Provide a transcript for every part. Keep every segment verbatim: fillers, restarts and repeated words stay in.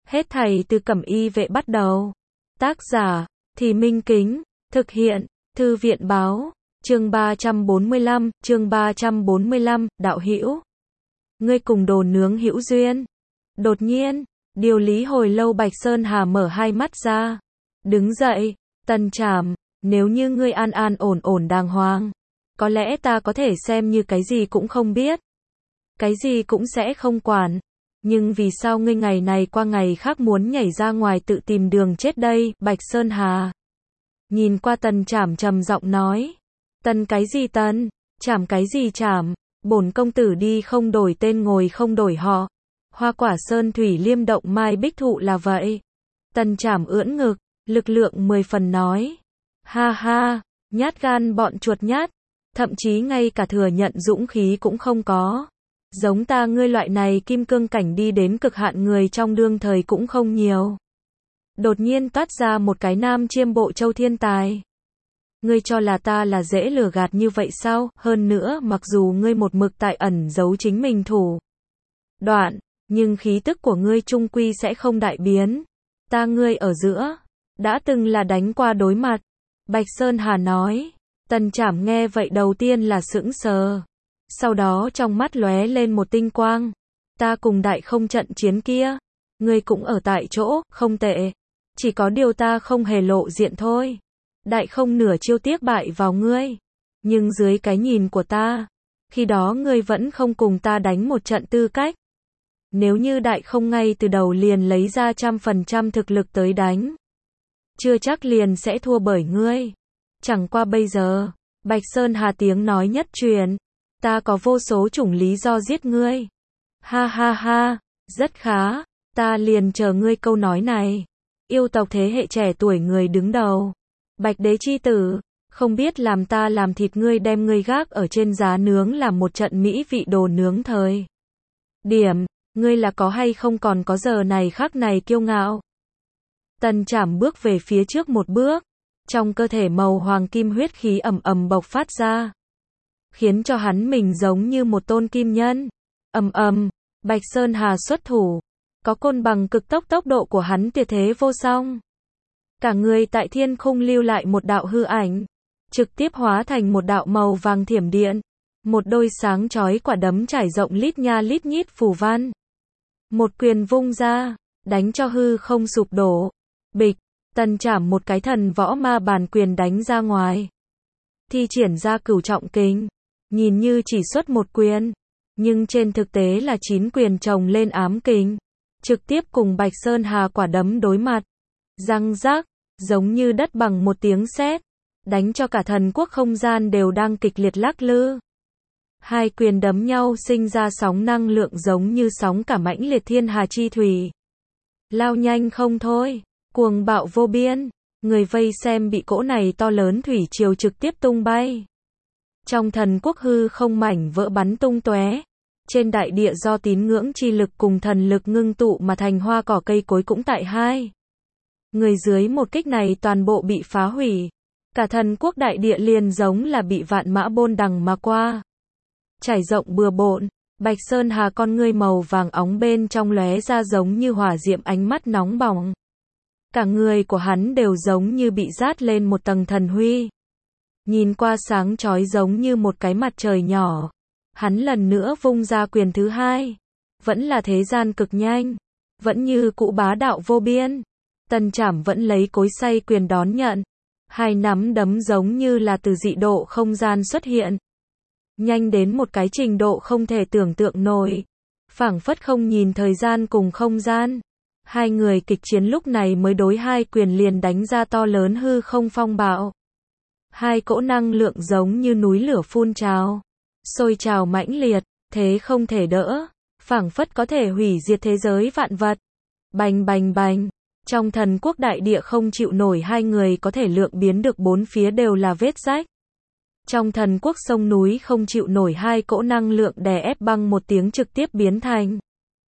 Hết thảy từ Cẩm Y Vệ bắt đầu. Tác giả, Thì Minh Kính, thực hiện, Thư viện báo, chương ba trăm bốn mươi lăm, chương ba trăm bốn mươi lăm, đạo hữu. Ngươi cùng đồ nướng hữu duyên. Đột nhiên, điều lý hồi lâu Bạch Sơn Hà mở hai mắt ra. Đứng dậy, Tần Trảm, nếu như ngươi an an ổn ổn đàng hoàng, có lẽ ta có thể xem như cái gì cũng không biết. Cái gì cũng sẽ không quản. Nhưng vì sao ngươi ngày này qua ngày khác muốn nhảy ra ngoài tự tìm đường chết đây, Bạch Sơn Hà? Nhìn qua Tần Trảm trầm giọng nói. Tần cái gì Tần? Trảm cái gì Trảm? Bổn công tử đi không đổi tên ngồi không đổi họ. Hoa quả sơn thủy liêm động mai bích thụ là vậy. Tần Trảm ưỡn ngực, lực lượng mười phần nói. Ha ha, nhát gan bọn chuột nhát. Thậm chí ngay cả thừa nhận dũng khí cũng không có. Giống ta ngươi loại này kim cương cảnh đi đến cực hạn người trong đương thời cũng không nhiều. Đột nhiên toát ra một cái nam chiêm bộ châu thiên tài. Ngươi cho là ta là dễ lừa gạt như vậy sao? Hơn nữa mặc dù ngươi một mực tại ẩn giấu chính mình thủ đoạn, nhưng khí tức của ngươi chung quy sẽ không đại biến. Ta ngươi ở giữa, đã từng là đánh qua đối mặt. Bạch Sơn Hà nói. Tần Trảm nghe vậy đầu tiên là sững sờ. Sau đó trong mắt lóe lên một tinh quang. Ta cùng đại không trận chiến kia. Ngươi cũng ở tại chỗ, không tệ. Chỉ có điều ta không hề lộ diện thôi. Đại không nửa chiêu tiếc bại vào ngươi. Nhưng dưới cái nhìn của ta, khi đó ngươi vẫn không cùng ta đánh một trận tư cách. Nếu như đại không ngay từ đầu liền lấy ra trăm phần trăm thực lực tới đánh, chưa chắc liền sẽ thua bởi ngươi. Chẳng qua bây giờ, Bạch Sơn Hà tiếng nói nhất truyền. Ta có vô số chủng lý do giết ngươi. Ha ha ha, rất khá, ta liền chờ ngươi câu nói này. Yêu tộc thế hệ trẻ tuổi người đứng đầu. Bạch đế chi tử, không biết làm ta làm thịt ngươi đem ngươi gác ở trên giá nướng làm một trận mỹ vị đồ nướng thời điểm, ngươi là có hay không còn có giờ này khắc này kiêu ngạo. Tần Trảm bước về phía trước một bước, trong cơ thể màu hoàng kim huyết khí ầm ầm bộc phát ra, khiến cho hắn mình giống như một tôn kim nhân. Ầm ầm, Bạch Sơn Hà xuất thủ, có côn bằng cực tốc tốc độ của hắn tuyệt thế vô song. Cả người tại thiên khung lưu lại một đạo hư ảnh, trực tiếp hóa thành một đạo màu vàng thiểm điện, một đôi sáng chói quả đấm trải rộng lít nha lít nhít phù văn. Một quyền vung ra, đánh cho hư không sụp đổ. Bịch, Tần Trảm một cái thần võ ma bàn quyền đánh ra ngoài. Thi triển ra cửu trọng kình, nhìn như chỉ xuất một quyền, nhưng trên thực tế là chín quyền chồng lên ám kình, trực tiếp cùng Bạch Sơn Hà quả đấm đối mặt. Răng rác, giống như đất bằng một tiếng sét, đánh cho cả thần quốc không gian đều đang kịch liệt lắc lư. Hai quyền đấm nhau sinh ra sóng năng lượng giống như sóng cả mãnh liệt thiên hà chi thủy. Lao nhanh không thôi, cuồng bạo vô biên, người vây xem bị cỗ này to lớn thủy triều trực tiếp tung bay. Trong thần quốc hư không mảnh vỡ bắn tung tóe. Trên đại địa do tín ngưỡng chi lực cùng thần lực ngưng tụ mà thành hoa cỏ cây cối cũng tại hai. Người dưới một kích này toàn bộ bị phá hủy. Cả thần quốc đại địa liền giống là bị vạn mã bôn đằng mà qua. Trải rộng bừa bộn, Bạch Sơn Hà con ngươi màu vàng óng bên trong lóe ra giống như hỏa diệm ánh mắt nóng bỏng. Cả người của hắn đều giống như bị dát lên một tầng thần huy. Nhìn qua sáng chói giống như một cái mặt trời nhỏ. Hắn lần nữa vung ra quyền thứ hai. Vẫn là thế gian cực nhanh. Vẫn như cũ bá đạo vô biên. Tần Trảm vẫn lấy cối xay quyền đón nhận. Hai nắm đấm giống như là từ dị độ không gian xuất hiện. Nhanh đến một cái trình độ không thể tưởng tượng nổi. Phảng phất không nhìn thời gian cùng không gian. Hai người kịch chiến lúc này mới đối hai quyền liền đánh ra to lớn hư không phong bạo. Hai cỗ năng lượng giống như núi lửa phun trào. Sôi trào mãnh liệt, thế không thể đỡ. Phảng phất có thể hủy diệt thế giới vạn vật. Bành bành bành. Trong thần quốc đại địa không chịu nổi hai người có thể lượng biến được bốn phía đều là vết rách. Trong thần quốc sông núi không chịu nổi hai cỗ năng lượng đè ép băng một tiếng trực tiếp biến thành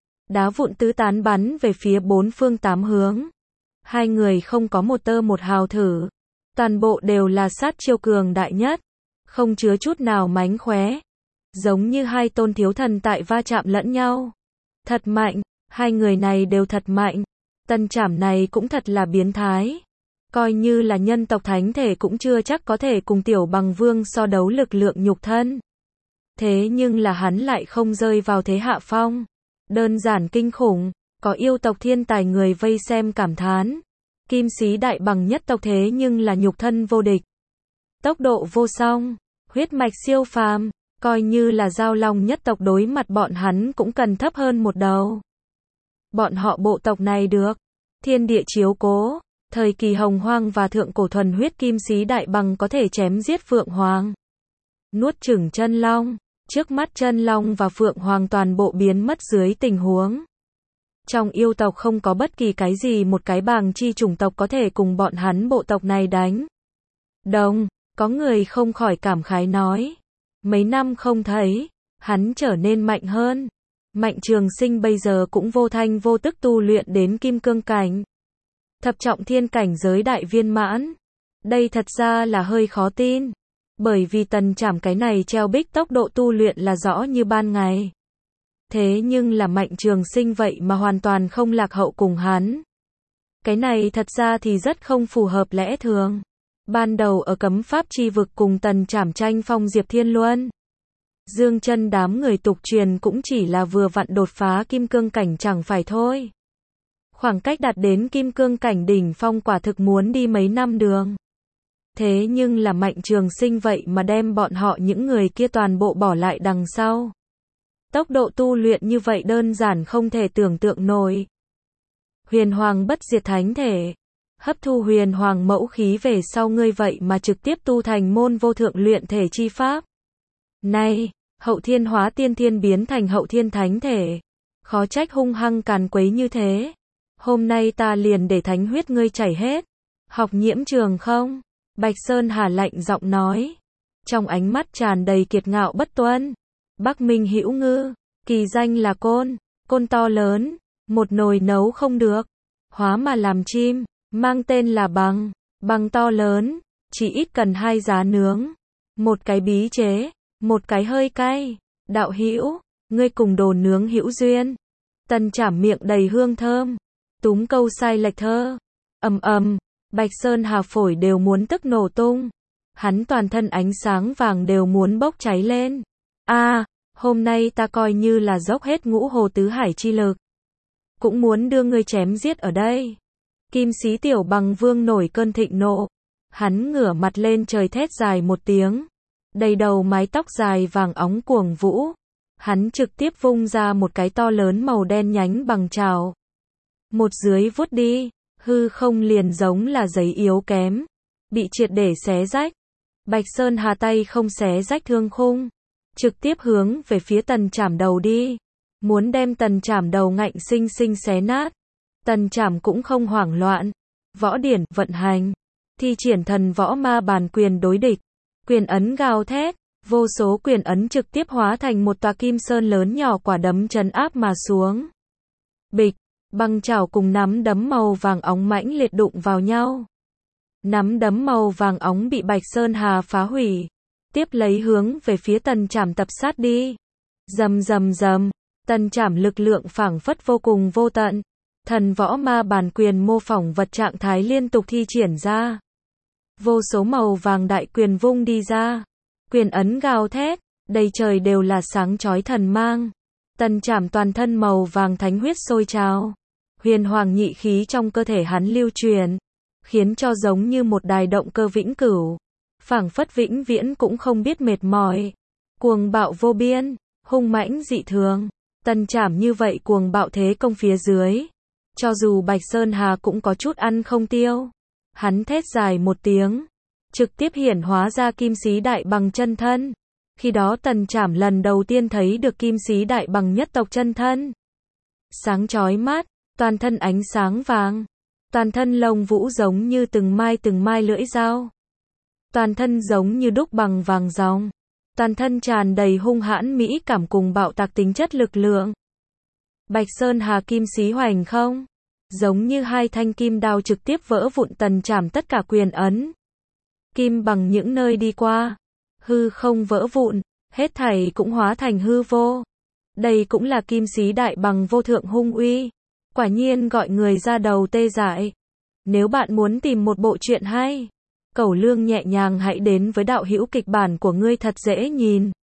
đá vụn tứ tán bắn về phía bốn phương tám hướng. Hai người không có một tơ một hào thử. Toàn bộ đều là sát chiêu cường đại nhất. Không chứa chút nào mánh khóe. Giống như hai tôn thiếu thần tại va chạm lẫn nhau. Thật mạnh, hai người này đều thật mạnh. Tần Trảm này cũng thật là biến thái. Coi như là nhân tộc thánh thể cũng chưa chắc có thể cùng Tiểu Bằng Vương so đấu lực lượng nhục thân. Thế nhưng là hắn lại không rơi vào thế hạ phong. Đơn giản kinh khủng, có yêu tộc thiên tài người vây xem cảm thán. Kim Sĩ Đại Bằng nhất tộc thế nhưng là nhục thân vô địch. Tốc độ vô song, huyết mạch siêu phàm, coi như là Giao Long nhất tộc đối mặt bọn hắn cũng cần thấp hơn một đầu. Bọn họ bộ tộc này được thiên địa chiếu cố, thời kỳ hồng hoang và thượng cổ thuần huyết Kim Sĩ Đại Bằng có thể chém giết Phượng Hoàng, nuốt chửng chân long, trước mắt chân long và Phượng Hoàng toàn bộ biến mất dưới tình huống. Trong yêu tộc không có bất kỳ cái gì một cái bàng chi chủng tộc có thể cùng bọn hắn bộ tộc này đánh đồng. Có người không khỏi cảm khái nói, mấy năm không thấy, hắn trở nên mạnh hơn. Mạnh Trường Sinh bây giờ cũng vô thanh vô tức tu luyện đến kim cương cảnh, thập trọng thiên cảnh giới đại viên mãn. Đây thật ra là hơi khó tin, bởi vì Tần Trảm cái này treo bích tốc độ tu luyện là rõ như ban ngày. Thế nhưng là Mạnh Trường Sinh vậy mà hoàn toàn không lạc hậu cùng hắn. Cái này thật ra thì rất không phù hợp lẽ thường. Ban đầu ở cấm pháp chi vực cùng Tần Trảm tranh phong Diệp Thiên Luân, Dương Chân đám người tục truyền cũng chỉ là vừa vặn đột phá kim cương cảnh chẳng phải thôi. Khoảng cách đạt đến kim cương cảnh đỉnh phong quả thực muốn đi mấy năm đường. Thế nhưng là Mạnh Trường Sinh vậy mà đem bọn họ những người kia toàn bộ bỏ lại đằng sau. Tốc độ tu luyện như vậy đơn giản không thể tưởng tượng nổi. Huyền Hoàng bất diệt thánh thể, hấp thu huyền hoàng mẫu khí về sau ngươi vậy mà trực tiếp tu thành môn vô thượng luyện thể chi pháp. Này, hậu thiên hóa tiên thiên biến thành hậu thiên thánh thể. Khó trách hung hăng càn quấy như thế. Hôm nay ta liền để thánh huyết ngươi chảy hết. Học Nhiễm Trường không? Bạch Sơn Hà lạnh giọng nói. Trong ánh mắt tràn đầy kiệt ngạo bất tuân. Bắc Minh Hữu Ngư, kỳ danh là côn, côn to lớn, một nồi nấu không được, hóa mà làm chim, mang tên là bằng, bằng to lớn, chỉ ít cần hai giá nướng, một cái bí chế, một cái hơi cay. Đạo hữu, ngươi cùng đồ nướng hữu duyên. Tần Trảm miệng đầy hương thơm, túm câu sai lệch thơ. Ầm ầm, Bạch Sơn Hà phổi đều muốn tức nổ tung. Hắn toàn thân ánh sáng vàng đều muốn bốc cháy lên. A, à, hôm nay ta coi như là dốc hết ngũ hồ tứ hải chi lực, cũng muốn đưa ngươi chém giết ở đây. Kim Sĩ Tiểu Bằng Vương nổi cơn thịnh nộ, hắn ngửa mặt lên trời thét dài một tiếng, đầy đầu mái tóc dài vàng óng cuồng vũ, hắn trực tiếp vung ra một cái to lớn màu đen nhánh bằng trào. Một dưới vuốt đi, hư không liền giống là giấy yếu kém, bị triệt để xé rách. Bạch Sơn Hà tay không xé rách thương khung, trực tiếp hướng về phía Tần Trảm đầu đi, muốn đem Tần Trảm đầu ngạnh sinh sinh xé nát. Tần Trảm cũng không hoảng loạn, võ điển vận hành, thi triển thần võ ma bàn quyền đối địch, quyền ấn gào thét, vô số quyền ấn trực tiếp hóa thành một tòa kim sơn lớn nhỏ quả đấm trấn áp mà xuống. Bịch, băng chảo cùng nắm đấm màu vàng óng mãnh liệt đụng vào nhau. Nắm đấm màu vàng óng bị Bạch Sơn Hà phá hủy, tiếp lấy hướng về phía Tần Trảm tập sát đi. Rầm rầm rầm, Tần Trảm lực lượng phảng phất vô cùng vô tận. Thần võ ma bàn quyền mô phỏng vật trạng thái liên tục thi triển ra. Vô số màu vàng đại quyền vung đi ra. Quyền ấn gào thét, đầy trời đều là sáng chói thần mang. Tần Trảm toàn thân màu vàng thánh huyết sôi trào. Huyền hoàng nhị khí trong cơ thể hắn lưu truyền, khiến cho giống như một đài động cơ vĩnh cửu. Phảng phất vĩnh viễn cũng không biết mệt mỏi. Cuồng bạo vô biên, hung mãnh dị thường. Tần Trảm như vậy cuồng bạo thế công phía dưới, cho dù Bạch Sơn Hà cũng có chút ăn không tiêu. Hắn thét dài một tiếng, trực tiếp hiển hóa ra Kim Sĩ Đại Bằng chân thân. Khi đó Tần Trảm lần đầu tiên thấy được Kim Sĩ Đại Bằng nhất tộc chân thân. Sáng chói mắt, toàn thân ánh sáng vàng, toàn thân lông vũ giống như từng mai từng mai lưỡi dao, toàn thân giống như đúc bằng vàng ròng, toàn thân tràn đầy hung hãn mỹ cảm cùng bạo tạc tính chất lực lượng. Bạch Sơn Hà Kim Sĩ Hoành không, giống như hai thanh kim đao trực tiếp vỡ vụn Tần Trảm tất cả quyền ấn. Kim bằng những nơi đi qua, hư không vỡ vụn, hết thảy cũng hóa thành hư vô. Đây cũng là Kim Sĩ Đại Bằng vô thượng hung uy. Quả nhiên gọi người ra đầu tê dại. Nếu bạn muốn tìm một bộ truyện hay, cẩu lương nhẹ nhàng hãy đến với đạo hữu kịch bản của ngươi thật dễ nhìn.